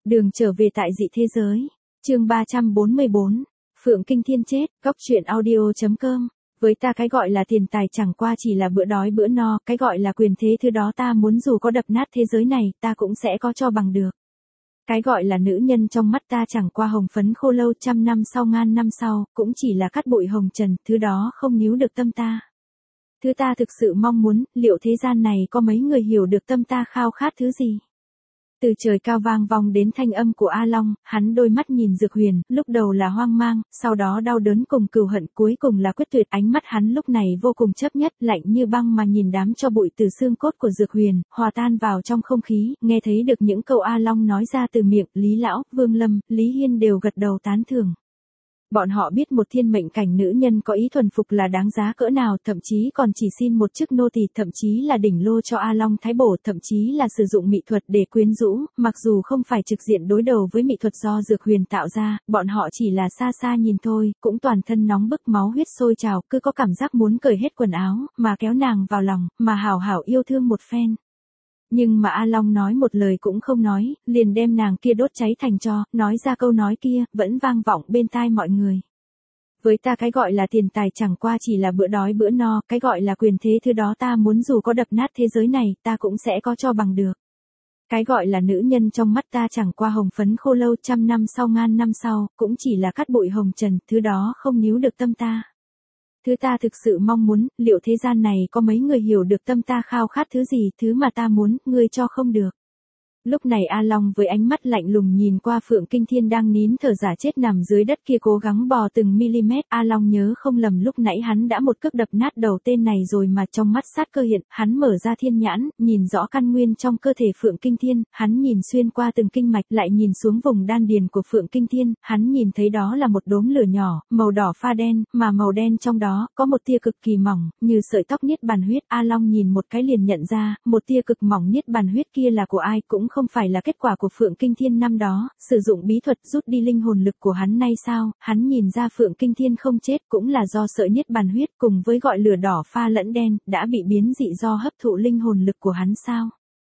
Đường trở về tại dị thế giới. Chương 344. Phượng Kinh Thiên chết. Góc truyện audio.com. Với ta cái gọi là tiền tài chẳng qua chỉ là bữa đói bữa no, cái gọi là quyền thế thứ đó ta muốn dù có đập nát thế giới này, ta cũng sẽ có cho bằng được. Cái gọi là nữ nhân trong mắt ta chẳng qua hồng phấn khô lâu, trăm năm sau ngàn năm sau, cũng chỉ là cát bụi hồng trần, thứ đó không níu được tâm ta. Thứ ta thực sự mong muốn, liệu thế gian này có mấy người hiểu được tâm ta khao khát thứ gì? Từ trời cao vang vọng đến thanh âm của A Long, hắn đôi mắt nhìn Dược Huyền, lúc đầu là hoang mang, sau đó đau đớn cùng cừu hận, cuối cùng là quyết tuyệt. Ánh mắt hắn lúc này vô cùng chấp nhất, lạnh như băng mà nhìn đám tro bụi từ xương cốt của Dược Huyền, hòa tan vào trong không khí, nghe thấy được những câu A Long nói ra từ miệng, Lý Lão, Vương Lâm, Lý Hiên đều gật đầu tán thưởng. Bọn họ biết một thiên mệnh cảnh nữ nhân có ý thuần phục là đáng giá cỡ nào, thậm chí còn chỉ xin một chức nô tỳ, thậm chí là đỉnh lô cho A Long thái bổ, thậm chí là sử dụng mỹ thuật để quyến rũ, mặc dù không phải trực diện đối đầu với mỹ thuật do Dược Huyền tạo ra, bọn họ chỉ là xa xa nhìn thôi, cũng toàn thân nóng bức, máu huyết sôi trào, cứ có cảm giác muốn cởi hết quần áo, mà kéo nàng vào lòng, mà hảo hảo yêu thương một phen. Nhưng mà A Long nói một lời cũng không nói, liền đem nàng kia đốt cháy thành tro, nói ra câu nói kia, vẫn vang vọng bên tai mọi người. Với ta cái gọi là tiền tài chẳng qua chỉ là bữa đói bữa no, cái gọi là quyền thế thứ đó ta muốn dù có đập nát thế giới này, ta cũng sẽ có cho bằng được. Cái gọi là nữ nhân trong mắt ta chẳng qua hồng phấn khô lâu, trăm năm sau ngàn năm sau, cũng chỉ là cát bụi hồng trần, thứ đó không níu được tâm ta. Thứ ta thực sự mong muốn, liệu thế gian này có mấy người hiểu được tâm ta khao khát thứ gì, thứ mà ta muốn, ngươi cho không được. Lúc này A Long với ánh mắt lạnh lùng nhìn qua Phượng Kinh Thiên đang nín thở giả chết nằm dưới đất kia cố gắng bò từng mm, A Long nhớ không lầm lúc nãy hắn đã một cước đập nát đầu tên này rồi mà trong mắt sát cơ hiện, hắn mở ra thiên nhãn, nhìn rõ căn nguyên trong cơ thể Phượng Kinh Thiên, hắn nhìn xuyên qua từng kinh mạch lại nhìn xuống vùng đan điền của Phượng Kinh Thiên, hắn nhìn thấy đó là một đốm lửa nhỏ, màu đỏ pha đen, mà màu đen trong đó, có một tia cực kỳ mỏng, như sợi tóc niết bàn huyết. A Long nhìn một cái liền nhận ra, một tia cực mỏng niết bàn huyết kia là của ai, cũng không phải là kết quả của Phượng Kinh Thiên năm đó, sử dụng bí thuật rút đi linh hồn lực của hắn nay sao, hắn nhìn ra Phượng Kinh Thiên không chết cũng là do sợi niết bàn huyết cùng với gọi lửa đỏ pha lẫn đen, đã bị biến dị do hấp thụ linh hồn lực của hắn sao.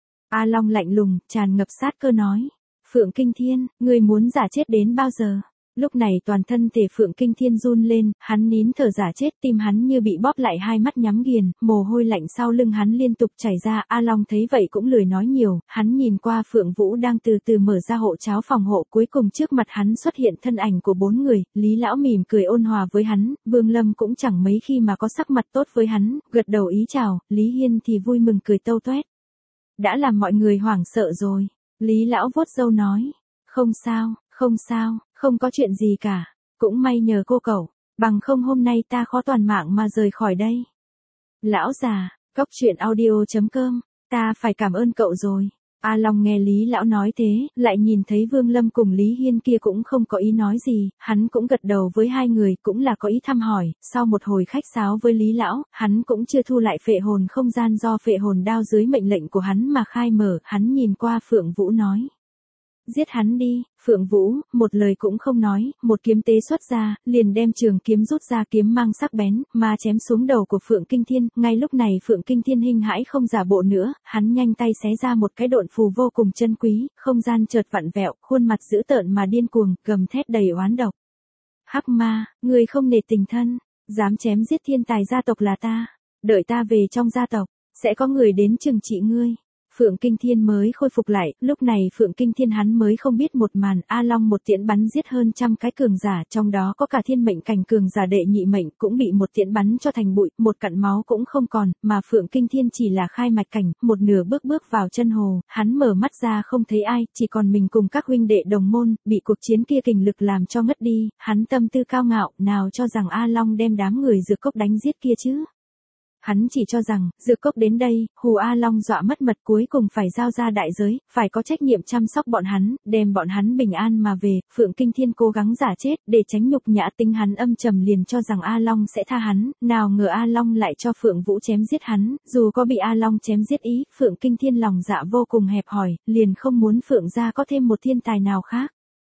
A Long lạnh lùng, tràn ngập sát cơ nói, Phượng Kinh Thiên, ngươi muốn giả chết đến bao giờ? Lúc này toàn thân thể Phượng Kinh Thiên run lên, hắn nín thở giả chết, tim hắn như bị bóp lại, hai mắt nhắm nghiền, mồ hôi lạnh sau lưng hắn liên tục chảy ra. A Long thấy vậy cũng lười nói nhiều, hắn nhìn qua Phượng Vũ đang từ từ mở ra hộ cháo phòng hộ, cuối cùng trước mặt hắn xuất hiện thân ảnh của 4 người, Lý Lão mỉm cười ôn hòa với hắn, Vương Lâm cũng chẳng mấy khi mà có sắc mặt tốt với hắn, gật đầu ý chào, Lý Hiên thì vui mừng cười tâu toét. Đã làm mọi người hoảng sợ rồi, Lý Lão vuốt râu nói, không sao, không sao. Không có chuyện gì cả, cũng may nhờ cô cậu, bằng không hôm nay ta khó toàn mạng mà rời khỏi đây. Lão già, góc truyện audio.com, ta phải cảm ơn cậu rồi. A Long nghe Lý Lão nói thế, lại nhìn thấy Vương Lâm cùng Lý Hiên kia cũng không có ý nói gì, hắn cũng gật đầu với hai người, cũng là có ý thăm hỏi, sau một hồi khách sáo với Lý Lão, hắn cũng chưa thu lại phệ hồn không gian do phệ hồn đao dưới mệnh lệnh của hắn mà khai mở, hắn nhìn qua Phượng Vũ nói. Giết hắn đi, Phượng Vũ, một lời cũng không nói, một kiếm tế xuất ra, liền đem trường kiếm rút ra, kiếm mang sắc bén, mà chém xuống đầu của Phượng Kinh Thiên. Ngay lúc này Phượng Kinh Thiên hinh hãi không giả bộ nữa, hắn nhanh tay xé ra một cái độn phù vô cùng chân quý, không gian chợt vặn vẹo, khuôn mặt dữ tợn mà điên cuồng, gầm thét đầy oán độc. Hắc ma, người không nể tình thân, dám chém giết thiên tài gia tộc là ta, đợi ta về trong gia tộc, sẽ có người đến trừng trị ngươi. Phượng Kinh Thiên mới khôi phục lại, lúc này Phượng Kinh Thiên hắn mới không biết một màn, A Long một tiễn bắn giết hơn trăm cái cường giả, trong đó có cả thiên mệnh cảnh cường giả đệ nhị mệnh cũng bị một tiễn bắn cho thành bụi, một cặn máu cũng không còn, mà Phượng Kinh Thiên chỉ là khai mạch cảnh, một nửa bước vào chân hồ, hắn mở mắt ra không thấy ai, chỉ còn mình cùng các huynh đệ đồng môn, bị cuộc chiến kia kình lực làm cho ngất đi, hắn tâm tư cao ngạo, nào cho rằng A Long đem đám người Dược Cốc đánh giết kia chứ. Hắn chỉ cho rằng, Dược Cốc đến đây, hù A Long dọa mất mật, cuối cùng phải giao ra đại giới, phải có trách nhiệm chăm sóc bọn hắn, đem bọn hắn bình an mà về. Phượng Kinh Thiên cố gắng giả chết, để tránh nhục nhã, tính hắn âm trầm liền cho rằng A Long sẽ tha hắn, nào ngờ A Long lại cho Phượng Vũ chém giết hắn, dù có bị A Long chém giết ý, Phượng Kinh Thiên lòng dạ vô cùng hẹp hòi, liền không muốn Phượng gia có thêm một thiên tài nào khác.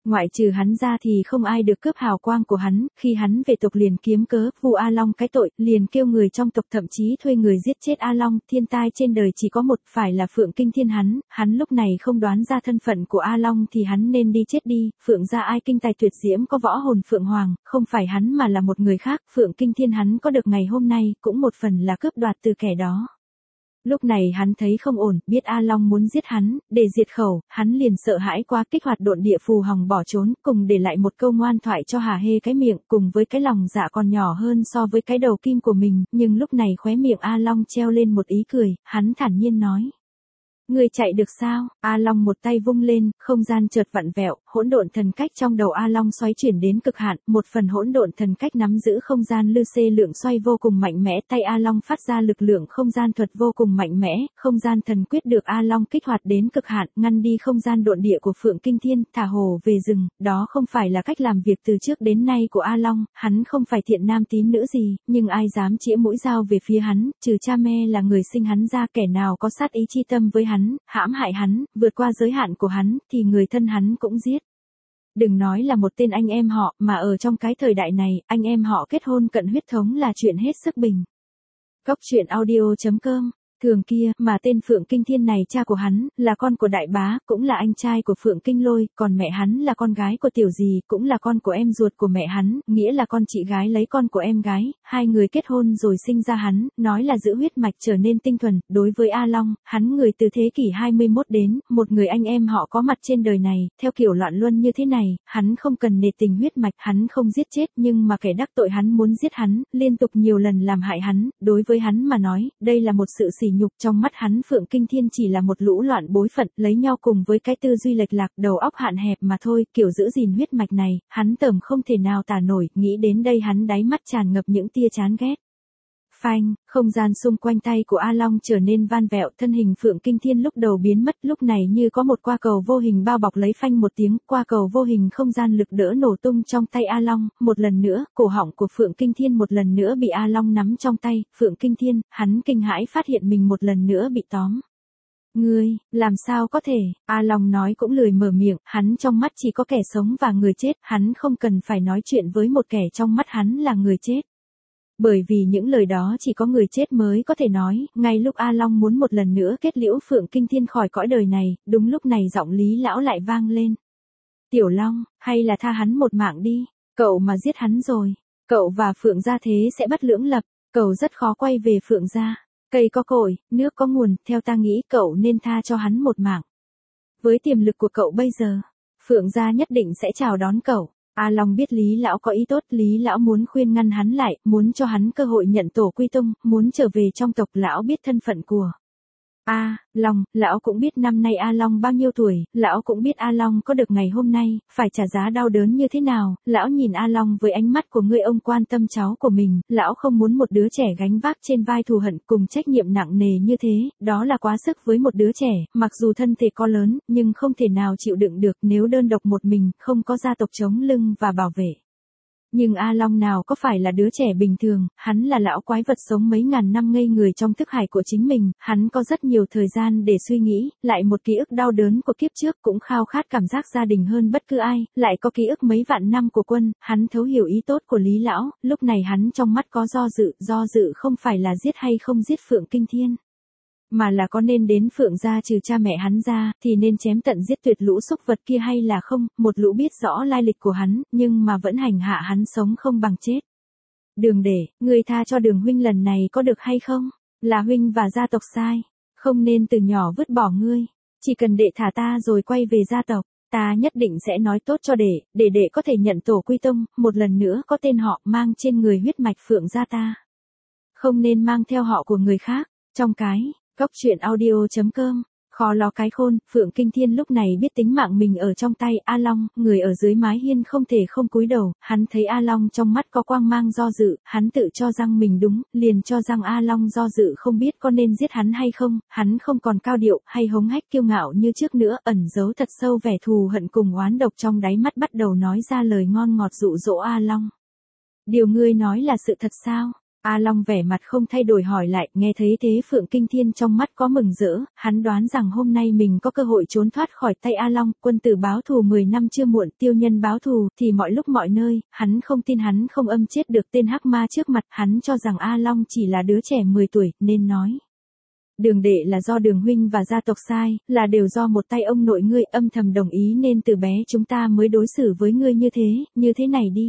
Ngoại trừ hắn ra thì không ai được cướp hào quang của hắn, khi hắn về tộc liền kiếm cớ vu A Long cái tội, liền kêu người trong tộc thậm chí thuê người giết chết A Long, thiên tai trên đời chỉ có một, phải là Phượng Kinh Thiên hắn lúc này không đoán ra thân phận của A Long thì hắn nên đi chết đi, Phượng gia ai kinh tài tuyệt diễm có võ hồn Phượng Hoàng, không phải hắn mà là một người khác, Phượng Kinh Thiên hắn có được ngày hôm nay, cũng một phần là cướp đoạt từ kẻ đó. Lúc này hắn thấy không ổn, biết A Long muốn giết hắn, để diệt khẩu, hắn liền sợ hãi quá kích hoạt độn địa phù hòng bỏ trốn, cùng để lại một câu ngoan thoại cho Hà Hê cái miệng, cùng với cái lòng dạ còn nhỏ hơn so với cái đầu kim của mình, nhưng lúc này khóe miệng A Long treo lên một ý cười, hắn thản nhiên nói. Ngươi chạy được sao? A Long một tay vung lên, không gian chợt vặn vẹo, hỗn độn thần cách trong đầu A Long xoáy chuyển đến cực hạn, một phần hỗn độn thần cách nắm giữ không gian lư xê lượng xoay vô cùng mạnh mẽ, tay A Long phát ra lực lượng không gian thuật vô cùng mạnh mẽ, không gian thần quyết được A Long kích hoạt đến cực hạn, ngăn đi không gian độn địa của Phượng Kinh Thiên, thả hồ về rừng, đó không phải là cách làm việc từ trước đến nay của A Long, hắn không phải thiện nam tín nữ gì, nhưng ai dám chĩa mũi dao về phía hắn, trừ cha mẹ là người sinh hắn ra, kẻ nào có sát ý chi tâm với hắn, hãm hại hắn, vượt qua giới hạn của hắn, thì người thân hắn cũng giết. Đừng nói là một tên anh em họ, mà ở trong cái thời đại này, anh em họ kết hôn cận huyết thống là chuyện hết sức bình. Góc truyện audio.com. Thường kia, mà tên Phượng Kinh Thiên này cha của hắn, là con của đại bá, cũng là anh trai của Phượng Kinh Lôi, còn mẹ hắn là con gái của tiểu dì, cũng là con của em ruột của mẹ hắn, nghĩa là con chị gái lấy con của em gái, hai người kết hôn rồi sinh ra hắn, nói là giữ huyết mạch trở nên tinh thuần, đối với A Long, hắn người từ thế kỷ 21 đến, một người anh em họ có mặt trên đời này, theo kiểu loạn luân như thế này, hắn không cần nề tình huyết mạch, hắn không giết chết, nhưng mà kẻ đắc tội hắn muốn giết hắn, liên tục nhiều lần làm hại hắn, đối với hắn mà nói, đây là một sự sỉ nhục, trong mắt hắn Phượng Kinh Thiên chỉ là một lũ loạn bối phận, lấy nhau cùng với cái tư duy lệch lạc, đầu óc hạn hẹp mà thôi, kiểu giữ gìn huyết mạch này, hắn tởm không thể nào tả nổi, nghĩ đến đây hắn đáy mắt tràn ngập những tia chán ghét. Phanh, không gian xung quanh tay của A Long trở nên van vẹo, thân hình Phượng Kinh Thiên lúc đầu biến mất, lúc này như có một qua cầu vô hình bao bọc lấy, phanh một tiếng, qua cầu vô hình không gian lực đỡ nổ tung trong tay A Long, một lần nữa, cổ họng của Phượng Kinh Thiên một lần nữa bị A Long nắm trong tay, Phượng Kinh Thiên, hắn kinh hãi phát hiện mình một lần nữa bị tóm. Ngươi, làm sao có thể, A Long nói cũng lười mở miệng, hắn trong mắt chỉ có kẻ sống và người chết, hắn không cần phải nói chuyện với một kẻ trong mắt hắn là người chết. Bởi vì những lời đó chỉ có người chết mới có thể nói, ngay lúc A Long muốn một lần nữa kết liễu Phượng Kinh Thiên khỏi cõi đời này, đúng lúc này giọng Lý lão lại vang lên. Tiểu Long, hay là tha hắn một mạng đi, cậu mà giết hắn rồi, cậu và Phượng gia thế sẽ bất lưỡng lập, cậu rất khó quay về Phượng gia. Cây có cội, nước có nguồn, theo ta nghĩ cậu nên tha cho hắn một mạng. Với tiềm lực của cậu bây giờ, Phượng gia nhất định sẽ chào đón cậu. A Long biết Lý lão có ý tốt, Lý lão muốn khuyên ngăn hắn lại, muốn cho hắn cơ hội nhận tổ quy tông, muốn trở về trong tộc. Lão biết thân phận của A Long, lão cũng biết năm nay A Long bao nhiêu tuổi, lão cũng biết A Long có được ngày hôm nay, phải trả giá đau đớn như thế nào, lão nhìn A Long với ánh mắt của người ông quan tâm cháu của mình, lão không muốn một đứa trẻ gánh vác trên vai thù hận cùng trách nhiệm nặng nề như thế, đó là quá sức với một đứa trẻ, mặc dù thân thể có lớn, nhưng không thể nào chịu đựng được nếu đơn độc một mình, không có gia tộc chống lưng và bảo vệ. Nhưng A Long nào có phải là đứa trẻ bình thường, hắn là lão quái vật sống mấy ngàn năm ngây người trong thức hải của chính mình, hắn có rất nhiều thời gian để suy nghĩ, lại một ký ức đau đớn của kiếp trước cũng khao khát cảm giác gia đình hơn bất cứ ai, lại có ký ức mấy vạn năm của quân, hắn thấu hiểu ý tốt của Lý lão, lúc này hắn trong mắt có do dự không phải là giết hay không giết Phượng Kinh Thiên. Mà là có nên đến Phượng gia trừ cha mẹ hắn ra, thì nên chém tận giết tuyệt lũ súc vật kia hay là không, một lũ biết rõ lai lịch của hắn, nhưng mà vẫn hành hạ hắn sống không bằng chết. Đường để, ngươi tha cho Đường huynh lần này có được hay không? Là huynh và gia tộc sai, không nên từ nhỏ vứt bỏ ngươi, chỉ cần đệ thả ta rồi quay về gia tộc, ta nhất định sẽ nói tốt cho để đệ có thể nhận tổ quy tông, một lần nữa có tên họ mang trên người huyết mạch Phượng gia ta. Không nên mang theo họ của người khác, trong cái Góc truyện audio.com, khó lo cái khôn, Phượng Kinh Thiên lúc này biết tính mạng mình ở trong tay A Long, người ở dưới mái hiên không thể không cúi đầu, hắn thấy A Long trong mắt có quang mang do dự, hắn tự cho rằng mình đúng, liền cho rằng A Long do dự không biết có nên giết hắn hay không, hắn không còn cao điệu hay hống hách kiêu ngạo như trước nữa, ẩn giấu thật sâu vẻ thù hận cùng oán độc trong đáy mắt, bắt đầu nói ra lời ngon ngọt dụ dỗ A Long. Điều ngươi nói là sự thật sao? A Long vẻ mặt không thay đổi hỏi lại, nghe thấy thế Phượng Kinh Thiên trong mắt có mừng rỡ, hắn đoán rằng hôm nay mình có cơ hội trốn thoát khỏi tay A Long, quân tử báo thù 10 năm chưa muộn, tiêu nhân báo thù thì mọi lúc mọi nơi, hắn không tin hắn không âm chết được tên hắc ma trước mặt, hắn cho rằng A Long chỉ là đứa trẻ 10 tuổi, nên nói. Đường đệ là do Đường huynh và gia tộc sai, là đều do một tay ông nội ngươi âm thầm đồng ý nên từ bé chúng ta mới đối xử với ngươi như thế này đi.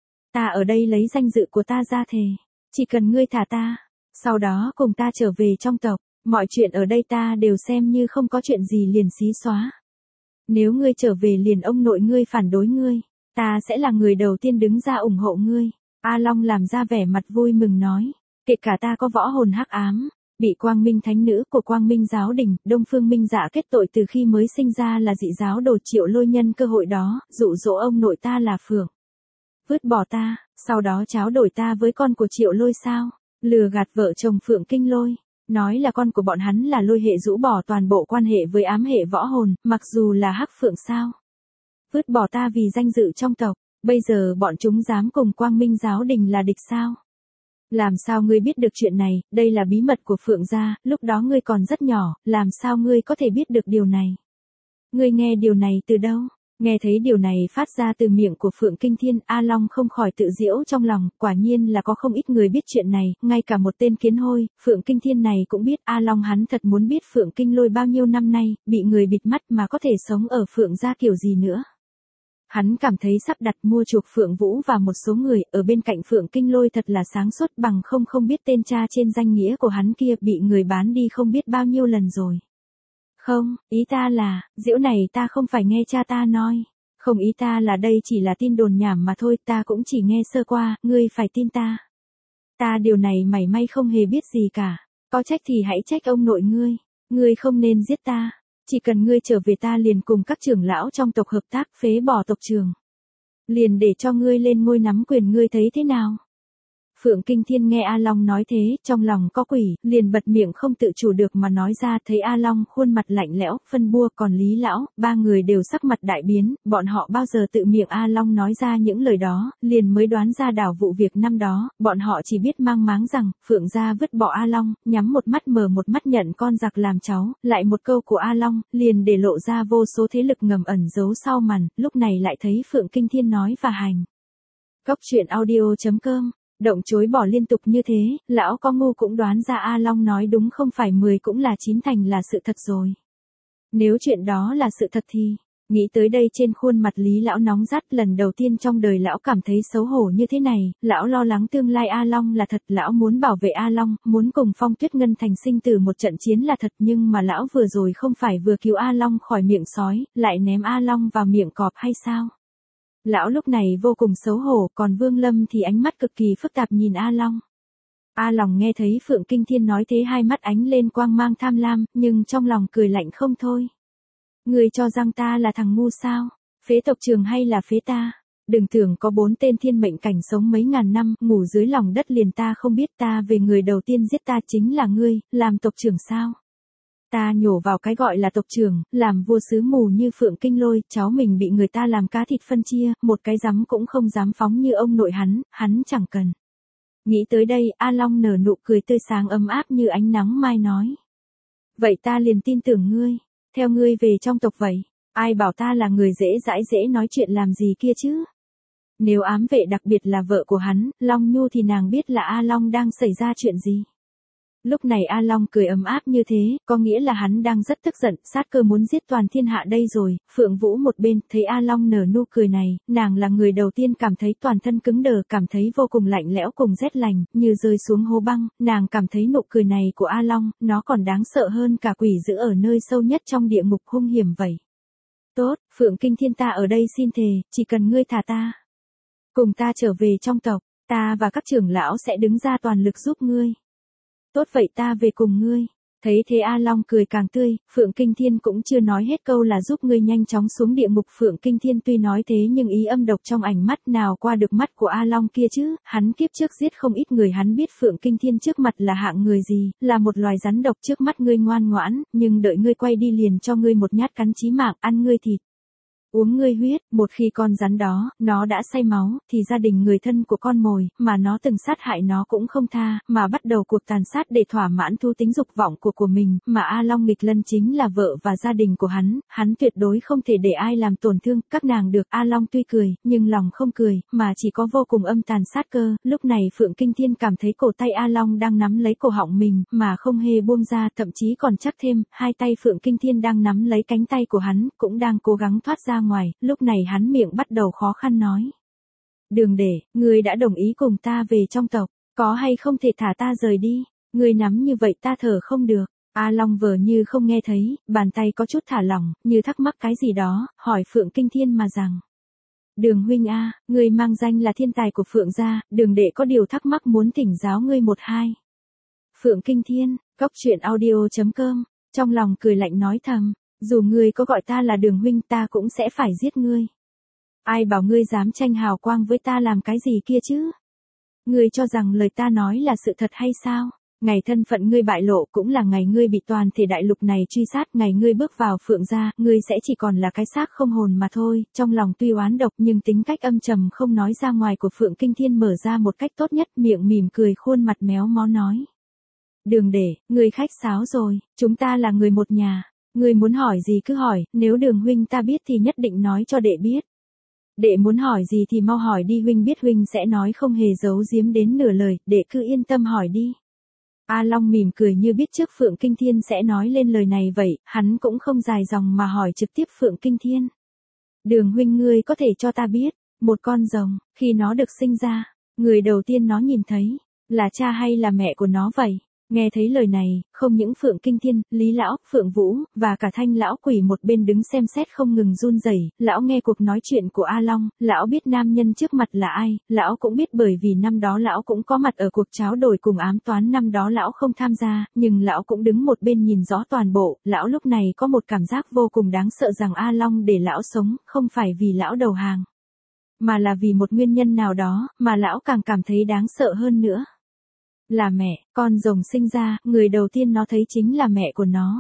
Ta ở đây lấy danh dự của ta ra thề. Chỉ cần ngươi thả ta, sau đó cùng ta trở về trong tộc, mọi chuyện ở đây ta đều xem như không có chuyện gì liền xí xóa. Nếu ngươi trở về liền ông nội ngươi phản đối ngươi, ta sẽ là người đầu tiên đứng ra ủng hộ ngươi. A Long làm ra vẻ mặt vui mừng nói, kể cả ta có võ hồn hắc ám, bị Quang Minh thánh nữ của Quang Minh giáo đình, Đông Phương Minh Dạ kết tội từ khi mới sinh ra là dị giáo đồ Triệu Lôi nhân cơ hội đó, dụ dỗ ông nội ta là Phượng. Vứt bỏ ta, sau đó tráo đổi ta với con của Triệu Lôi sao? Lừa gạt vợ chồng Phượng Kinh Lôi, nói là con của bọn hắn là Lôi hệ rũ bỏ toàn bộ quan hệ với ám hệ võ hồn, mặc dù là hắc phượng sao? Vứt bỏ ta vì danh dự trong tộc, bây giờ bọn chúng dám cùng Quang Minh giáo đình là địch sao? Làm sao ngươi biết được chuyện này, đây là bí mật của Phượng gia, lúc đó ngươi còn rất nhỏ, làm sao ngươi có thể biết được điều này? Ngươi nghe điều này từ đâu? Nghe thấy điều này phát ra từ miệng của Phượng Kinh Thiên, A Long không khỏi tự giễu trong lòng, quả nhiên là có không ít người biết chuyện này, ngay cả một tên kiến hôi, Phượng Kinh Thiên này cũng biết. A Long hắn thật muốn biết Phượng Kinh Lôi bao nhiêu năm nay, bị người bịt mắt mà có thể sống ở Phượng gia kiểu gì nữa. Hắn cảm thấy sắp đặt mua chuộc Phượng Vũ và một số người ở bên cạnh Phượng Kinh Lôi thật là sáng suốt, bằng không biết tên cha trên danh nghĩa của hắn kia bị người bán đi không biết bao nhiêu lần rồi. Không, ý ta là, diễu này ta không phải nghe cha ta nói. Không, ý ta là đây chỉ là tin đồn nhảm mà thôi, ta cũng chỉ nghe sơ qua, ngươi phải tin ta. Ta điều này mảy may không hề biết gì cả. Có trách thì hãy trách ông nội ngươi. Ngươi không nên giết ta. Chỉ cần ngươi trở về ta liền cùng các trưởng lão trong tộc hợp tác phế bỏ tộc trưởng. Liền để cho ngươi lên ngôi nắm quyền, ngươi thấy thế nào? Phượng Kinh Thiên nghe A Long nói thế, trong lòng có quỷ, liền bật miệng không tự chủ được mà nói ra, thấy A Long khuôn mặt lạnh lẽo, phân bua, còn Lý Lão, ba người đều sắc mặt đại biến, bọn họ bao giờ tự miệng A Long nói ra những lời đó, liền mới đoán ra đảo vụ việc năm đó, bọn họ chỉ biết mang máng rằng, Phượng gia vứt bỏ A Long, nhắm một mắt mở một mắt nhận con giặc làm cháu, lại một câu của A Long, liền để lộ ra vô số thế lực ngầm ẩn giấu sau màn, lúc này lại thấy Phượng Kinh Thiên nói và hành. Góc truyện audio.com Động chối bỏ liên tục như thế, lão có ngu cũng đoán ra A Long nói đúng, không phải 10 cũng là 9 thành là sự thật rồi. Nếu chuyện đó là sự thật thì, nghĩ tới đây trên khuôn mặt Lý Lão nóng rát, lần đầu tiên trong đời lão cảm thấy xấu hổ như thế này, lão lo lắng tương lai A Long là thật, lão muốn bảo vệ A Long, muốn cùng Phong Tuyết Ngân thành sinh tử một trận chiến là thật, nhưng mà lão vừa rồi không phải vừa cứu A Long khỏi miệng sói, lại ném A Long vào miệng cọp hay sao? Lão lúc này vô cùng xấu hổ, còn Vương Lâm thì ánh mắt cực kỳ phức tạp nhìn A Long. A Long nghe thấy Phượng Kinh Thiên nói thế, hai mắt ánh lên quang mang tham lam, nhưng trong lòng cười lạnh không thôi. Người cho rằng ta là thằng ngu sao? Phế tộc trưởng hay là phế ta? Đừng tưởng có 4 tên thiên mệnh cảnh sống mấy ngàn năm, ngủ dưới lòng đất liền ta không biết, ta về người đầu tiên giết ta chính là ngươi, làm tộc trưởng sao? Ta nhổ vào cái gọi là tộc trưởng, làm vua sứ mù như Phượng Kinh Lôi, cháu mình bị người ta làm cá thịt phân chia, một cái dám cũng không dám phóng như ông nội hắn chẳng cần. Nghĩ tới đây, A Long nở nụ cười tươi sáng ấm áp như ánh nắng mai nói. Vậy ta liền tin tưởng ngươi, theo ngươi về trong tộc vậy, ai bảo ta là người dễ dãi dễ nói chuyện làm gì kia chứ? Nếu ám vệ đặc biệt là vợ của hắn, Long Nhu thì nàng biết là A Long đang xảy ra chuyện gì. Lúc này A Long cười ấm áp như thế, có nghĩa là hắn đang rất tức giận, sát cơ muốn giết toàn thiên hạ đây rồi. Phượng Vũ một bên, thấy A Long nở nụ cười này, nàng là người đầu tiên cảm thấy toàn thân cứng đờ, cảm thấy vô cùng lạnh lẽo cùng rét lành, như rơi xuống hố băng, nàng cảm thấy nụ cười này của A Long, nó còn đáng sợ hơn cả quỷ dữ ở nơi sâu nhất trong địa ngục hung hiểm vậy. Tốt, Phượng Kinh Thiên, ta ở đây xin thề, chỉ cần ngươi thả ta, cùng ta trở về trong tộc, ta và các trưởng lão sẽ đứng ra toàn lực giúp ngươi. Tốt vậy ta về cùng ngươi. Thấy thế A Long cười càng tươi, Phượng Kinh Thiên cũng chưa nói hết câu là giúp ngươi nhanh chóng xuống địa ngục. Phượng Kinh Thiên tuy nói thế nhưng ý âm độc trong ánh mắt nào qua được mắt của A Long kia chứ, hắn kiếp trước giết không ít người, hắn biết Phượng Kinh Thiên trước mặt là hạng người gì, là một loài rắn độc, trước mắt ngươi ngoan ngoãn, nhưng đợi ngươi quay đi liền cho ngươi một nhát cắn chí mạng, ăn ngươi thịt. Uống ngươi huyết, một khi con rắn đó, nó đã say máu, thì gia đình người thân của con mồi, mà nó từng sát hại nó cũng không tha, mà bắt đầu cuộc tàn sát để thỏa mãn thú tính dục vọng của mình, mà A Long Nghịch Lân chính là vợ và gia đình của hắn tuyệt đối không thể để ai làm tổn thương các nàng được. A Long tuy cười, nhưng lòng không cười, mà chỉ có vô cùng âm tàn sát cơ. Lúc này Phượng Kinh Thiên cảm thấy cổ tay A Long đang nắm lấy cổ họng mình, mà không hề buông ra, thậm chí còn chắc thêm, hai tay Phượng Kinh Thiên đang nắm lấy cánh tay của hắn, cũng đang cố gắng thoát ra ngoài. Lúc này hắn miệng bắt đầu khó khăn nói. Đường Để, ngươi đã đồng ý cùng ta về trong tộc, có hay không thể thả ta rời đi, ngươi nắm như vậy ta thở không được. A Long vờ như không nghe thấy, bàn tay có chút thả lỏng, như thắc mắc cái gì đó, hỏi Phượng Kinh Thiên mà rằng. Đường huynh a, ngươi mang danh là thiên tài của Phượng gia, Đường Đệ có điều thắc mắc muốn thỉnh giáo ngươi một hai. Phượng Kinh Thiên, coctruyện.audio.com, trong lòng cười lạnh nói thầm, dù ngươi có gọi ta là Đường huynh ta cũng sẽ phải giết ngươi. Ai bảo ngươi dám tranh hào quang với ta làm cái gì kia chứ? Ngươi cho rằng lời ta nói là sự thật hay sao? Ngày thân phận ngươi bại lộ cũng là ngày ngươi bị toàn thể đại lục này truy sát, ngày ngươi bước vào Phượng gia, ngươi sẽ chỉ còn là cái xác không hồn mà thôi. Trong lòng tuy oán độc nhưng tính cách âm trầm không nói ra ngoài của Phượng Kinh Thiên mở ra một cách tốt nhất, miệng mỉm cười khuôn mặt méo mó nói. Đường Để, ngươi khách sáo rồi, chúng ta là người một nhà, ngươi muốn hỏi gì cứ hỏi, nếu Đường huynh ta biết thì nhất định nói cho đệ biết. Đệ muốn hỏi gì thì mau hỏi đi, huynh biết huynh sẽ nói không hề giấu giếm đến nửa lời, đệ cứ yên tâm hỏi đi. A Long mỉm cười như biết trước Phượng Kinh Thiên sẽ nói lên lời này vậy, hắn cũng không dài dòng mà hỏi trực tiếp Phượng Kinh Thiên. Đường huynh ngươi có thể cho ta biết, một con rồng, khi nó được sinh ra, người đầu tiên nó nhìn thấy, là cha hay là mẹ của nó vậy? Nghe thấy lời này, không những Phượng Kinh Thiên, Lý Lão, Phượng Vũ, và cả Thanh Lão Quỷ một bên đứng xem xét không ngừng run rẩy. Lão nghe cuộc nói chuyện của A Long, lão biết nam nhân trước mặt là ai, lão cũng biết bởi vì năm đó lão cũng có mặt ở cuộc tráo đổi cùng ám toán, năm đó lão không tham gia, nhưng lão cũng đứng một bên nhìn rõ toàn bộ. Lão lúc này có một cảm giác vô cùng đáng sợ rằng A Long để lão sống, không phải vì lão đầu hàng, mà là vì một nguyên nhân nào đó, mà lão càng cảm thấy đáng sợ hơn nữa. Là mẹ, con rồng sinh ra, người đầu tiên nó thấy chính là mẹ của nó.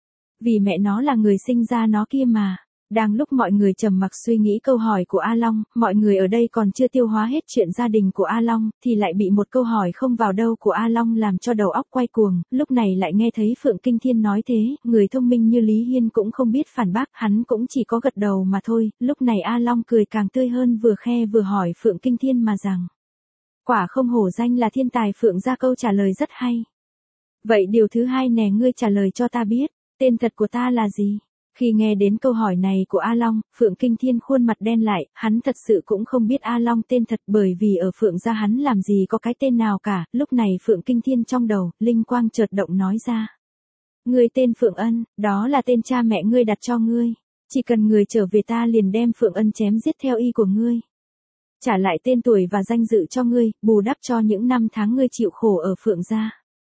Vì mẹ nó là người sinh ra nó kia mà. Đang lúc mọi người trầm mặc suy nghĩ câu hỏi của A Long, mọi người ở đây còn chưa tiêu hóa hết chuyện gia đình của A Long, thì lại bị một câu hỏi không vào đâu của A Long làm cho đầu óc quay cuồng. Lúc này lại nghe thấy Phượng Kinh Thiên nói thế, người thông minh như Lý Hiên cũng không biết phản bác, hắn cũng chỉ có gật đầu mà thôi. Lúc này A Long cười càng tươi hơn, vừa khe vừa hỏi Phượng Kinh Thiên mà rằng. Quả không hổ danh là thiên tài Phượng gia, câu trả lời rất hay. Vậy điều thứ hai nè, ngươi trả lời cho ta biết, tên thật của ta là gì? Khi nghe đến câu hỏi này của A Long, Phượng Kinh Thiên khuôn mặt đen lại, hắn thật sự cũng không biết A Long tên thật, bởi vì ở Phượng gia hắn làm gì có cái tên nào cả. Lúc này Phượng Kinh Thiên trong đầu, linh quang chợt động nói ra. Ngươi tên Phượng Ân, đó là tên cha mẹ ngươi đặt cho ngươi. Chỉ cần người trở về ta liền đem Phượng Ân chém giết theo ý của ngươi. Trả lại tên tuổi và danh dự cho ngươi, bù đắp cho những năm tháng ngươi chịu khổ ở Phượng gia.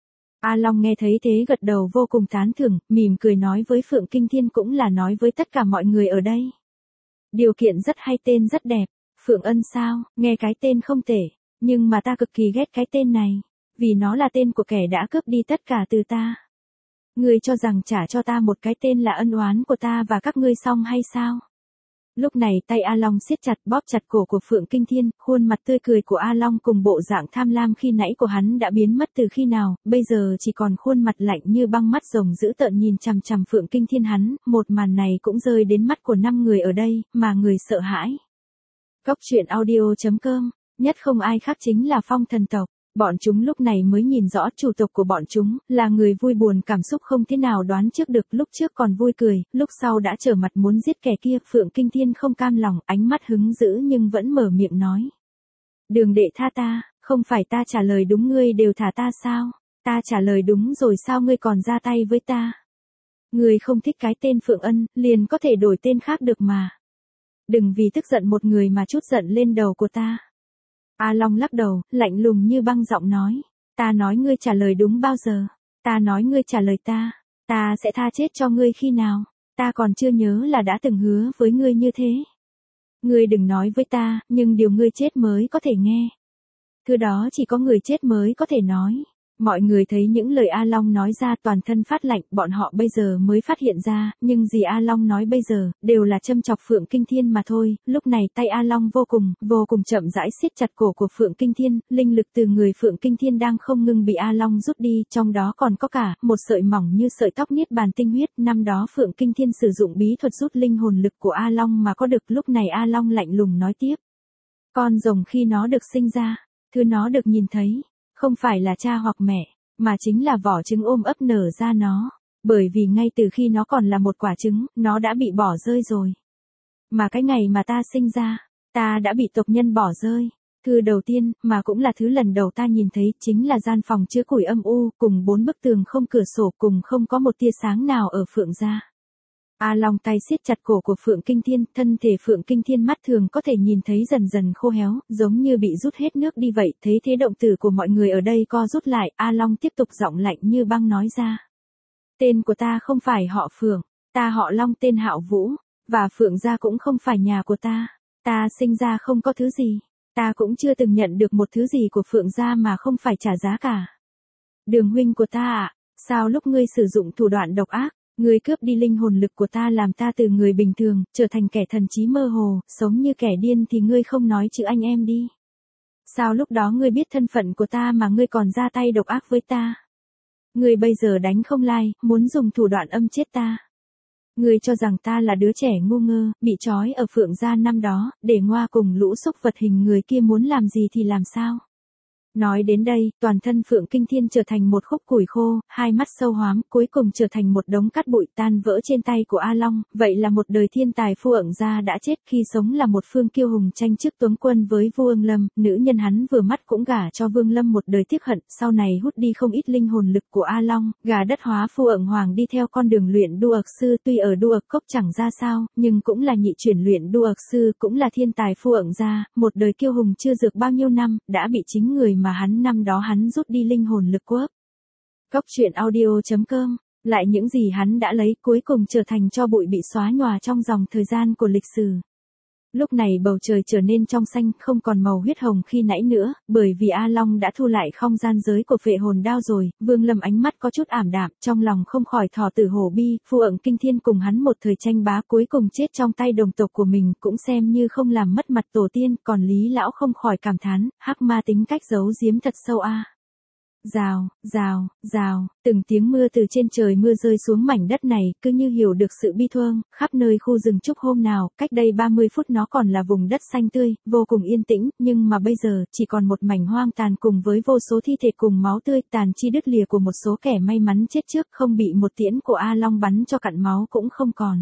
A Long nghe thấy thế gật đầu vô cùng tán thưởng, mỉm cười nói với Phượng Kinh Thiên cũng là nói với tất cả mọi người ở đây. Điều kiện rất hay, tên rất đẹp. Phượng Ân sao, nghe cái tên không tệ, nhưng mà ta cực kỳ ghét cái tên này, vì nó là tên của kẻ đã cướp đi tất cả từ ta. Ngươi cho rằng trả cho ta một cái tên là ân oán của ta và các ngươi xong hay sao? Lúc này tay A Long siết chặt bóp chặt cổ của Phượng Kinh Thiên, khuôn mặt tươi cười của A Long cùng bộ dạng tham lam khi nãy của hắn đã biến mất từ khi nào, bây giờ chỉ còn khuôn mặt lạnh như băng, mắt rồng dữ tợn nhìn chằm chằm Phượng Kinh Thiên hắn, một màn này cũng rơi đến mắt của 5 người ở đây, mà người sợ hãi. Coctruyện.audio.com, nhất không ai khác chính là Phong thần tộc. Bọn chúng lúc này mới nhìn rõ chủ tộc của bọn chúng, là người vui buồn cảm xúc không thế nào đoán trước được, lúc trước còn vui cười, lúc sau đã trở mặt muốn giết kẻ kia. Phượng Kinh Thiên không cam lòng, ánh mắt hứng dữ nhưng vẫn mở miệng nói. Đường Đệ tha ta, không phải ta trả lời đúng ngươi đều thả ta sao? Ta trả lời đúng rồi sao ngươi còn ra tay với ta? Ngươi không thích cái tên Phượng Ân, liền có thể đổi tên khác được mà. Đừng vì tức giận một người mà trút giận lên đầu của ta. A Long lắc đầu, lạnh lùng như băng giọng nói. Ta nói ngươi trả lời đúng bao giờ? Ta nói ngươi trả lời ta sẽ tha chết cho ngươi khi nào? Ta còn chưa nhớ là đã từng hứa với ngươi như thế. Ngươi đừng nói với ta, nhưng điều ngươi chết mới có thể nghe. Thứ đó chỉ có người chết mới có thể nói. Mọi người thấy những lời A Long nói ra toàn thân phát lạnh, bọn họ bây giờ mới phát hiện ra, nhưng gì A Long nói bây giờ, đều là châm chọc Phượng Kinh Thiên mà thôi. Lúc này tay A Long vô cùng chậm rãi siết chặt cổ của Phượng Kinh Thiên, linh lực từ người Phượng Kinh Thiên đang không ngừng bị A Long rút đi, trong đó còn có cả một sợi mỏng như sợi tóc niết bàn tinh huyết. Năm đó Phượng Kinh Thiên sử dụng bí thuật rút linh hồn lực của A Long mà có được. Lúc này A Long lạnh lùng nói tiếp. Con rồng khi nó được sinh ra, thứ nó được nhìn thấy, không phải là cha hoặc mẹ, mà chính là vỏ trứng ôm ấp nở ra nó. Bởi vì ngay từ khi nó còn là một quả trứng, nó đã bị bỏ rơi rồi. Mà cái ngày mà ta sinh ra, ta đã bị tộc nhân bỏ rơi. Thứ đầu tiên, mà cũng là thứ lần đầu ta nhìn thấy, chính là gian phòng chứa củi âm u, cùng 4 bức tường không cửa sổ, cùng không có một tia sáng nào ở Phượng gia. A Long tay siết chặt cổ của Phượng Kinh Thiên, thân thể Phượng Kinh Thiên mắt thường có thể nhìn thấy dần dần khô héo, giống như bị rút hết nước đi vậy. Thấy thế động tử của mọi người ở đây co rút lại, A Long tiếp tục giọng lạnh như băng nói ra. Tên của ta không phải họ Phượng, ta họ Long tên Hạo Vũ, và Phượng gia cũng không phải nhà của ta. Ta sinh ra không có thứ gì, ta cũng chưa từng nhận được một thứ gì của Phượng gia mà không phải trả giá cả. Đường huynh của ta ạ, sao lúc ngươi sử dụng thủ đoạn độc ác, ngươi cướp đi linh hồn lực của ta làm ta từ người bình thường, trở thành kẻ thần trí mơ hồ, sống như kẻ điên thì ngươi không nói chữ anh em đi. Sao lúc đó ngươi biết thân phận của ta mà ngươi còn ra tay độc ác với ta? Ngươi bây giờ đánh không lai, muốn dùng thủ đoạn âm chết ta. Ngươi cho rằng ta là đứa trẻ ngu ngơ, bị trói ở Phượng gia năm đó, để ngoa cùng lũ xúc vật hình người kia muốn làm gì thì làm sao? Nói đến đây, toàn thân Phượng Kinh Thiên trở thành một khúc củi khô, hai mắt sâu hoắm, cuối cùng trở thành một đống cát bụi tan vỡ trên tay của A Long. Vậy là một đời thiên tài Phượng gia đã chết, khi sống là một phương kiêu hùng tranh chức tuấn quân với vua Ưng Lâm, nữ nhân hắn vừa mắt cũng gả cho Vương Lâm một đời tiếc hận, sau này hút đi không ít linh hồn lực của A Long, gà đất hóa Phượng Hoàng đi theo con đường luyện đu ực sư, tuy ở đu ực cốc chẳng ra sao, nhưng cũng là nhị chuyển luyện đu ực sư, cũng là thiên tài Phượng gia, một đời kiêu hùng chưa dược bao nhiêu năm, đã bị chính người mà hắn năm đó hắn rút đi linh hồn lực cướp. Cốc truyện audio.com, lại những gì hắn đã lấy cuối cùng trở thành tro bụi bị xóa nhòa trong dòng thời gian của lịch sử. Lúc này bầu trời trở nên trong xanh, không còn màu huyết hồng khi nãy nữa, bởi vì A Long đã thu lại không gian giới của phệ hồn đao rồi. Vương Lâm ánh mắt có chút ảm đạm, trong lòng không khỏi thỏ tử hổ bi. Phượng Kinh Thiên cùng hắn một thời tranh bá, cuối cùng chết trong tay đồng tộc của mình, cũng xem như không làm mất mặt tổ tiên. Còn Lý lão không khỏi cảm thán, hắc ma tính cách giấu giếm thật sâu a. Rào, rào, rào, từng tiếng mưa từ trên trời mưa rơi xuống mảnh đất này, cứ như hiểu được sự bi thương, khắp nơi khu rừng trúc hôm nào, cách đây 30 phút nó còn là vùng đất xanh tươi, vô cùng yên tĩnh, nhưng mà bây giờ, chỉ còn một mảnh hoang tàn cùng với vô số thi thể cùng máu tươi, tàn chi đứt lìa của một số kẻ may mắn chết trước, không bị một tiễn của A Long bắn cho cạn máu cũng không còn.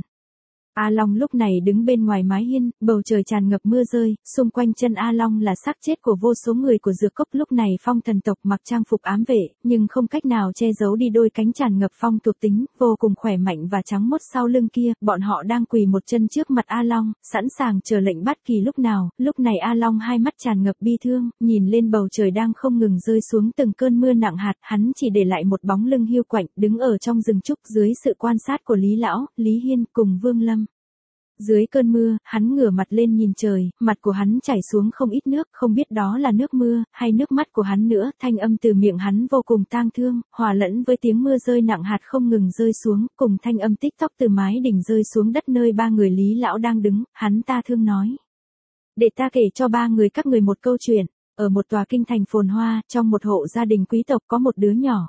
A Long lúc này đứng bên ngoài mái hiên, bầu trời tràn ngập mưa rơi, xung quanh chân A Long là xác chết của vô số người của dược cốc. Lúc này phong thần tộc mặc trang phục ám vệ, nhưng không cách nào che giấu đi đôi cánh tràn ngập phong thuộc tính, vô cùng khỏe mạnh và trắng mốt sau lưng kia, bọn họ đang quỳ một chân trước mặt A Long, sẵn sàng chờ lệnh bắt kỳ lúc nào. Lúc này A Long hai mắt tràn ngập bi thương, nhìn lên bầu trời đang không ngừng rơi xuống từng cơn mưa nặng hạt, hắn chỉ để lại một bóng lưng hiu quạnh, đứng ở trong rừng trúc dưới sự quan sát của Lý lão, Lý Hiên cùng Vương Lâm. Dưới cơn mưa, hắn ngửa mặt lên nhìn trời, mặt của hắn chảy xuống không ít nước, không biết đó là nước mưa, hay nước mắt của hắn nữa. Thanh âm từ miệng hắn vô cùng tang thương, hòa lẫn với tiếng mưa rơi nặng hạt không ngừng rơi xuống, cùng thanh âm tích tóc từ mái đỉnh rơi xuống đất nơi ba người Lý lão đang đứng, hắn ta thương nói. Để ta kể cho ba người các người một câu chuyện, ở một tòa kinh thành phồn hoa, trong một hộ gia đình quý tộc có một đứa nhỏ.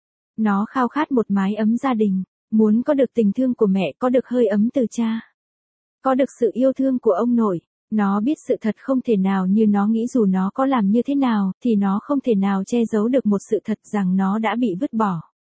Nó khao khát một mái ấm gia đình, muốn có được tình thương của mẹ, có được hơi ấm từ cha. Có được sự yêu thương của ông nội, nó biết sự thật không thể nào như nó nghĩ, dù nó có làm như thế nào, thì nó không thể nào che giấu được một sự thật rằng nó đã bị vứt bỏ.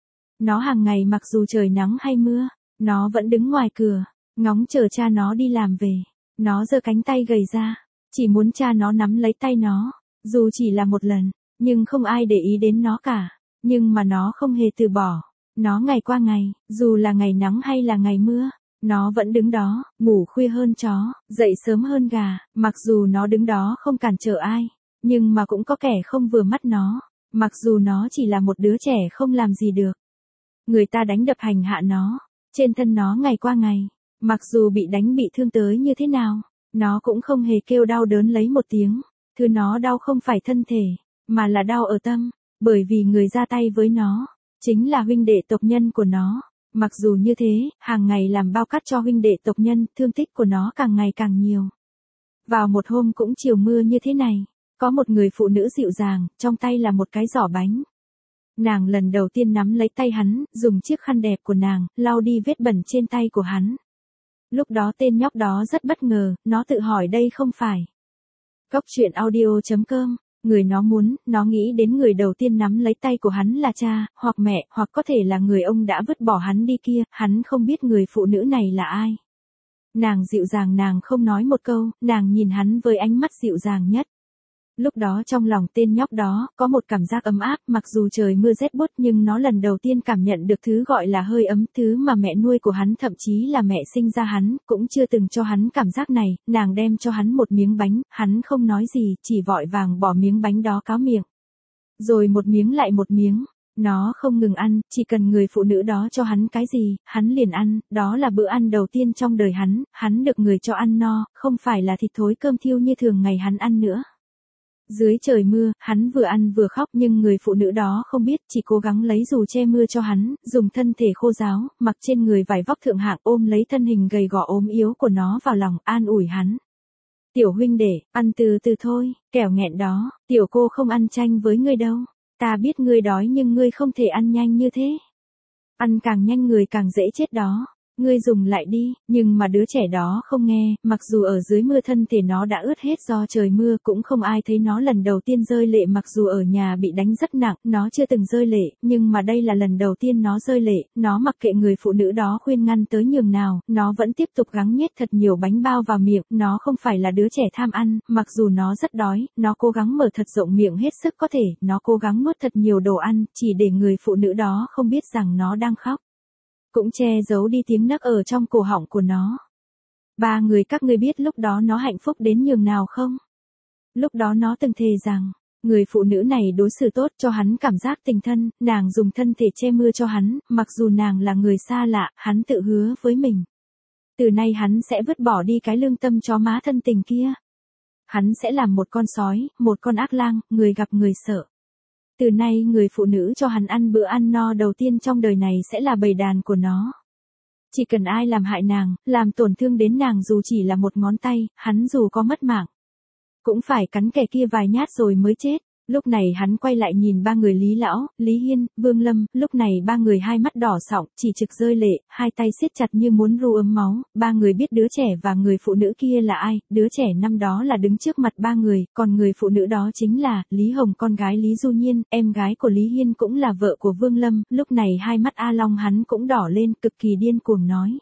Nó hàng ngày mặc dù trời nắng hay mưa, nó vẫn đứng ngoài cửa, ngóng chờ cha nó đi làm về. Nó giơ cánh tay gầy ra, chỉ muốn cha nó nắm lấy tay nó, dù chỉ là một lần, nhưng không ai để ý đến nó cả. Nhưng mà nó không hề từ bỏ. Nó ngày qua ngày, dù là ngày nắng hay là ngày mưa, nó vẫn đứng đó, ngủ khuya hơn chó, dậy sớm hơn gà, mặc dù nó đứng đó không cản trở ai, nhưng mà cũng có kẻ không vừa mắt nó, mặc dù nó chỉ là một đứa trẻ không làm gì được. Người ta đánh đập hành hạ nó, trên thân nó ngày qua ngày, mặc dù bị đánh bị thương tới như thế nào, nó cũng không hề kêu đau đớn lấy một tiếng. Thứ nó đau không phải thân thể, mà là đau ở tâm. Bởi vì người ra tay với nó, chính là huynh đệ tộc nhân của nó. Mặc dù như thế, hàng ngày làm bao cát cho huynh đệ tộc nhân, thương tích của nó càng ngày càng nhiều. Vào một hôm cũng chiều mưa như thế này, có một người phụ nữ dịu dàng, trong tay là một cái giỏ bánh. Nàng lần đầu tiên nắm lấy tay hắn, dùng chiếc khăn đẹp của nàng, lau đi vết bẩn trên tay của hắn. Lúc đó tên nhóc đó rất bất ngờ, nó tự hỏi đây không phải Cốc truyện audio.com. Người nó muốn, nó nghĩ đến người đầu tiên nắm lấy tay của hắn là cha, hoặc mẹ, hoặc có thể là người ông đã vứt bỏ hắn đi kia, hắn không biết người phụ nữ này là ai. Nàng dịu dàng, nàng không nói một câu, nàng nhìn hắn với ánh mắt dịu dàng nhất. Lúc đó trong lòng tên nhóc đó, có một cảm giác ấm áp, mặc dù trời mưa rét buốt nhưng nó lần đầu tiên cảm nhận được thứ gọi là hơi ấm, thứ mà mẹ nuôi của hắn, thậm chí là mẹ sinh ra hắn, cũng chưa từng cho hắn cảm giác này. Nàng đem cho hắn một miếng bánh, hắn không nói gì, chỉ vội vàng bỏ miếng bánh đó cáo miệng. Rồi một miếng lại một miếng. Nó không ngừng ăn, chỉ cần người phụ nữ đó cho hắn cái gì, hắn liền ăn, đó là bữa ăn đầu tiên trong đời hắn được người cho ăn no, không phải là thịt thối cơm thiêu như thường ngày hắn ăn nữa. Dưới trời mưa, hắn vừa ăn vừa khóc nhưng người phụ nữ đó không biết, chỉ cố gắng lấy dù che mưa cho hắn, dùng thân thể khô ráo, mặc trên người vải vóc thượng hạng, ôm lấy thân hình gầy gò ốm yếu của nó vào lòng, an ủi hắn. Tiểu huynh đệ, ăn từ từ thôi, kẻo nghẹn đó, tiểu cô không ăn chanh với ngươi đâu. Ta biết ngươi đói nhưng ngươi không thể ăn nhanh như thế. Ăn càng nhanh người càng dễ chết đó. Ngươi dùng lại đi, nhưng mà đứa trẻ đó không nghe, mặc dù ở dưới mưa thân thể nó đã ướt hết do trời mưa, cũng không ai thấy nó lần đầu tiên rơi lệ. Mặc dù ở nhà bị đánh rất nặng, nó chưa từng rơi lệ, nhưng mà đây là lần đầu tiên nó rơi lệ. Nó mặc kệ người phụ nữ đó khuyên ngăn tới nhường nào, nó vẫn tiếp tục gắng nhét thật nhiều bánh bao vào miệng. Nó không phải là đứa trẻ tham ăn, mặc dù nó rất đói, nó cố gắng mở thật rộng miệng hết sức có thể, nó cố gắng nuốt thật nhiều đồ ăn, chỉ để người phụ nữ đó không biết rằng nó đang khóc. Cũng che giấu đi tiếng nấc ở trong cổ họng của nó. Ba người các ngươi biết lúc đó nó hạnh phúc đến nhường nào không? Lúc đó nó từng thề rằng, người phụ nữ này đối xử tốt cho hắn cảm giác tình thân, nàng dùng thân thể che mưa cho hắn, mặc dù nàng là người xa lạ, hắn tự hứa với mình. Từ nay hắn sẽ vứt bỏ đi cái lương tâm chó má thân tình kia. Hắn sẽ làm một con sói, một con ác lang, người gặp người sợ. Từ nay người phụ nữ cho hắn ăn bữa ăn no đầu tiên trong đời này sẽ là bầy đàn của nó. Chỉ cần ai làm hại nàng, làm tổn thương đến nàng dù chỉ là một ngón tay, hắn dù có mất mạng, cũng phải cắn kẻ kia vài nhát rồi mới chết. Lúc này hắn quay lại nhìn ba người Lý Lão, Lý Hiên, Vương Lâm, lúc này ba người hai mắt đỏ sọng, chỉ trực rơi lệ, hai tay siết chặt như muốn ru ấm máu. Ba người biết đứa trẻ và người phụ nữ kia là ai, đứa trẻ năm đó là đứng trước mặt ba người, còn người phụ nữ đó chính là Lý Hồng, con gái Lý Du Nhiên, em gái của Lý Hiên cũng là vợ của Vương Lâm. Lúc này hai mắt A Long hắn cũng đỏ lên, cực kỳ điên cuồng nói: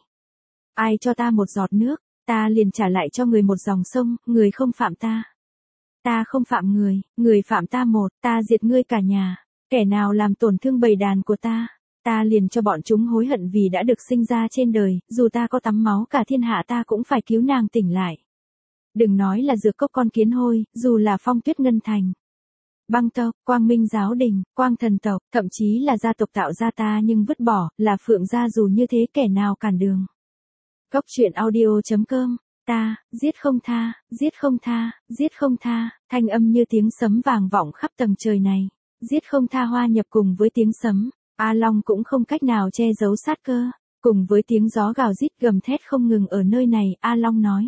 Ai cho ta một giọt nước, ta liền trả lại cho người một dòng sông, người không phạm ta. Ta không phạm người, người phạm ta một, ta diệt ngươi cả nhà. Kẻ nào làm tổn thương bầy đàn của ta liền cho bọn chúng hối hận vì đã được sinh ra trên đời, dù ta có tắm máu cả thiên hạ ta cũng phải cứu nàng tỉnh lại. Đừng nói là Dược Cốc con kiến hôi, dù là Phong Tuyết Ngân Thành, Băng tộc, Quang Minh giáo đình, Quang thần tộc, thậm chí là gia tộc tạo ra ta nhưng vứt bỏ, là Phượng gia, dù như thế kẻ nào cản đường. Cốc truyện audio.com. Ta, giết không tha, giết không tha, giết không tha, thanh âm như tiếng sấm vàng vọng khắp tầng trời này. Giết không tha hoa nhập cùng với tiếng sấm, A Long cũng không cách nào che giấu sát cơ. Cùng với tiếng gió gào rít gầm thét không ngừng ở nơi này, A Long nói: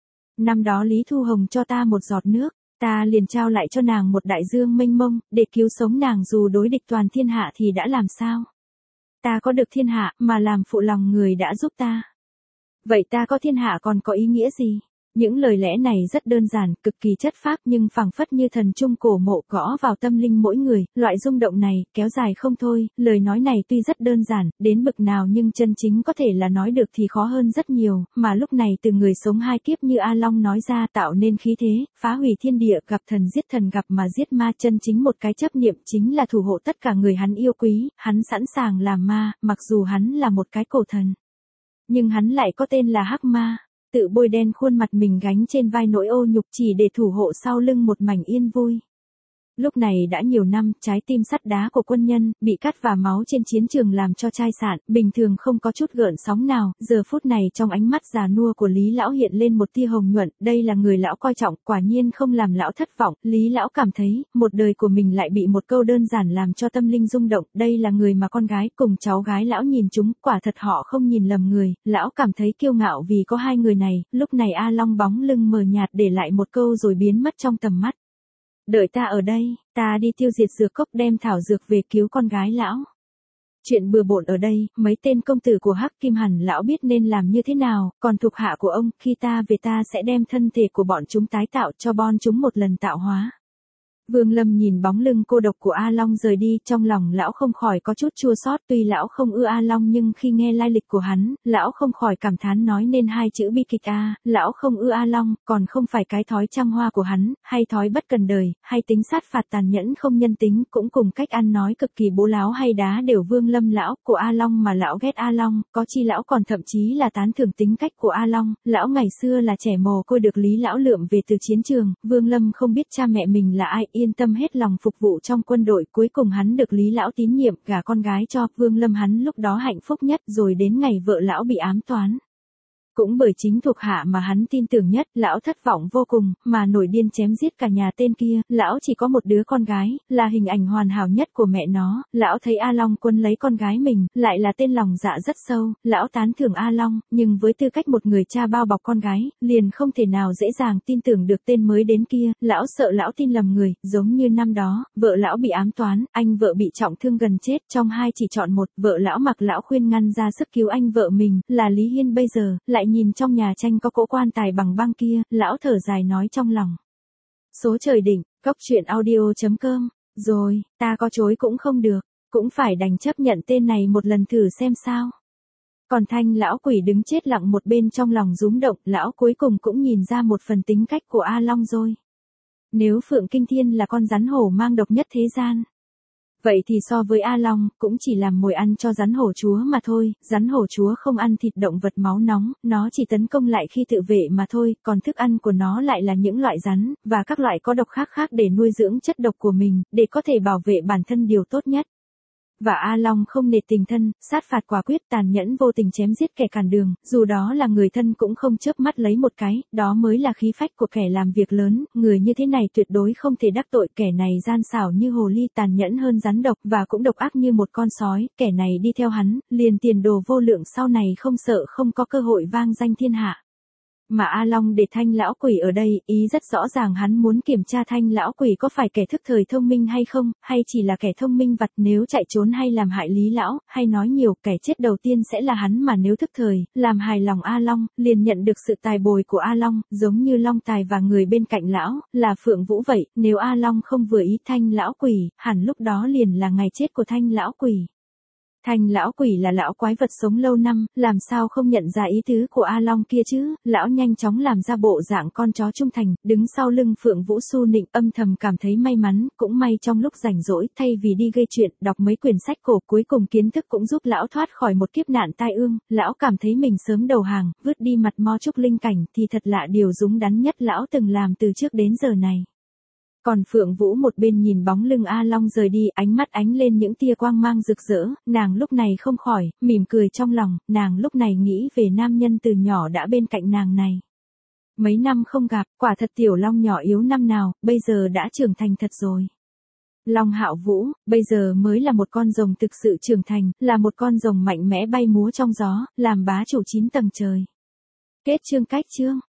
Năm đó Lý Thu Hồng cho ta một giọt nước, ta liền trao lại cho nàng một đại dương mênh mông, để cứu sống nàng dù đối địch toàn thiên hạ thì đã làm sao? Ta có được thiên hạ, mà làm phụ lòng người đã giúp ta. Vậy ta có thiên hạ còn có ý nghĩa gì? Những lời lẽ này rất đơn giản, cực kỳ chất phác nhưng phảng phất như thần trung cổ mộ gõ vào tâm linh mỗi người. Loại rung động này, kéo dài không thôi. Lời nói này tuy rất đơn giản, đến bực nào nhưng chân chính có thể là nói được thì khó hơn rất nhiều. Mà lúc này từ người sống hai kiếp như A Long nói ra tạo nên khí thế, phá hủy thiên địa, gặp thần gặp mà giết ma. Chân chính một cái chấp niệm chính là thủ hộ tất cả người hắn yêu quý. Hắn sẵn sàng làm ma, mặc dù hắn là một cái cổ thần. Nhưng hắn lại có tên là Hắc Ma, tự bôi đen khuôn mặt mình gánh trên vai nỗi ô nhục chỉ để thủ hộ sau lưng một mảnh yên vui. Lúc này đã nhiều năm, trái tim sắt đá của quân nhân, bị cắt và máu trên chiến trường làm cho chai sạn, bình thường không có chút gợn sóng nào, giờ phút này trong ánh mắt già nua của Lý lão hiện lên một tia hồng nhuận, đây là người lão coi trọng, quả nhiên không làm lão thất vọng, Lý lão cảm thấy, một đời của mình lại bị một câu đơn giản làm cho tâm linh rung động, đây là người mà con gái cùng cháu gái lão nhìn chúng, quả thật họ không nhìn lầm người, lão cảm thấy kiêu ngạo vì có hai người này, lúc này A Long bóng lưng mờ nhạt để lại một câu rồi biến mất trong tầm mắt. Đợi ta ở đây, ta đi tiêu diệt dược cốc đem thảo dược về cứu con gái lão. Chuyện bừa bộn ở đây, mấy tên công tử của Hắc Kim hẳn lão biết nên làm như thế nào, còn thuộc hạ của ông, khi ta về ta sẽ đem thân thể của bọn chúng tái tạo cho bọn chúng một lần tạo hóa. Vương Lâm nhìn bóng lưng cô độc của A Long rời đi, trong lòng lão không khỏi có chút chua xót, tuy lão không ưa A Long nhưng khi nghe lai lịch của hắn, lão không khỏi cảm thán nói nên hai chữ bi kịch a, lão không ưa A Long, còn không phải cái thói trăng hoa của hắn, hay thói bất cần đời, hay tính sát phạt tàn nhẫn không nhân tính, cũng cùng cách ăn nói cực kỳ bố láo hay đá đều Vương Lâm lão của A Long mà lão ghét A Long, có chi lão còn thậm chí là tán thưởng tính cách của A Long, lão ngày xưa là trẻ mồ côi được Lý lão lượm về từ chiến trường, Vương Lâm không biết cha mẹ mình là ai, yên tâm hết lòng phục vụ trong quân đội, cuối cùng hắn được Lý lão tín nhiệm, gả con gái cho Vương Lâm, hắn lúc đó hạnh phúc nhất, rồi đến ngày vợ lão bị ám toán. Cũng bởi chính thuộc hạ mà hắn tin tưởng nhất, lão thất vọng vô cùng, mà nổi điên chém giết cả nhà tên kia, lão chỉ có một đứa con gái, là hình ảnh hoàn hảo nhất của mẹ nó, lão thấy A Long Quân lấy con gái mình, lại là tên lòng dạ rất sâu, lão tán thưởng A Long, nhưng với tư cách một người cha bao bọc con gái, liền không thể nào dễ dàng tin tưởng được tên mới đến kia, lão sợ lão tin lầm người, giống như năm đó, vợ lão bị ám toán, anh vợ bị trọng thương gần chết, trong hai chỉ chọn một, vợ lão mặc lão khuyên ngăn ra sức cứu anh vợ mình, là Lý Hiên bây giờ, lại nhìn trong nhà tranh có cỗ quan tài bằng băng kia, lão thở dài nói trong lòng. Số trời định, cốc truyện audio.com, rồi, ta có chối cũng không được, cũng phải đành chấp nhận tên này một lần thử xem sao. Còn Thanh lão quỷ đứng chết lặng một bên trong lòng rúm động, lão cuối cùng cũng nhìn ra một phần tính cách của A Long rồi. Nếu Phượng Kinh Thiên là con rắn hổ mang độc nhất thế gian, vậy thì so với A Long, cũng chỉ làm mồi ăn cho rắn hổ chúa mà thôi, rắn hổ chúa không ăn thịt động vật máu nóng, nó chỉ tấn công lại khi tự vệ mà thôi, còn thức ăn của nó lại là những loại rắn, và các loại có độc khác khác để nuôi dưỡng chất độc của mình, để có thể bảo vệ bản thân điều tốt nhất. Và A Long không nể tình thân, sát phạt quả quyết tàn nhẫn vô tình chém giết kẻ cản đường, dù đó là người thân cũng không chớp mắt lấy một cái, đó mới là khí phách của kẻ làm việc lớn, người như thế này tuyệt đối không thể đắc tội, kẻ này gian xảo như hồ ly, tàn nhẫn hơn rắn độc và cũng độc ác như một con sói, kẻ này đi theo hắn, liền tiền đồ vô lượng sau này không sợ không có cơ hội vang danh thiên hạ. Mà A Long để Thanh lão quỷ ở đây, ý rất rõ ràng hắn muốn kiểm tra Thanh lão quỷ có phải kẻ thức thời thông minh hay không, hay chỉ là kẻ thông minh vặt, nếu chạy trốn hay làm hại Lý lão, hay nói nhiều, kẻ chết đầu tiên sẽ là hắn, mà nếu thức thời, làm hài lòng A Long, liền nhận được sự tài bồi của A Long, giống như Long Tài và người bên cạnh lão, là Phượng Vũ vậy, nếu A Long không vừa ý Thanh lão quỷ, hẳn lúc đó liền là ngày chết của Thanh lão quỷ. Thanh lão quỷ là lão quái vật sống lâu năm, làm sao không nhận ra ý tứ của A Long kia chứ, lão nhanh chóng làm ra bộ dạng con chó trung thành, đứng sau lưng Phượng Vũ su nịnh, âm thầm cảm thấy may mắn, cũng may trong lúc rảnh rỗi, thay vì đi gây chuyện, đọc mấy quyển sách cổ, cuối cùng kiến thức cũng giúp lão thoát khỏi một kiếp nạn tai ương, lão cảm thấy mình sớm đầu hàng, vứt đi mặt mo trúc linh cảnh, thì thật lạ điều đúng đắn nhất lão từng làm từ trước đến giờ này. Còn Phượng Vũ một bên nhìn bóng lưng A Long rời đi, ánh mắt ánh lên những tia quang mang rực rỡ, nàng lúc này không khỏi, mỉm cười trong lòng, nàng lúc này nghĩ về nam nhân từ nhỏ đã bên cạnh nàng này. Mấy năm không gặp, quả thật tiểu Long nhỏ yếu năm nào, bây giờ đã trưởng thành thật rồi. Long Hạo Vũ, bây giờ mới là một con rồng thực sự trưởng thành, là một con rồng mạnh mẽ bay múa trong gió, làm bá chủ 9 tầng trời. Kết chương.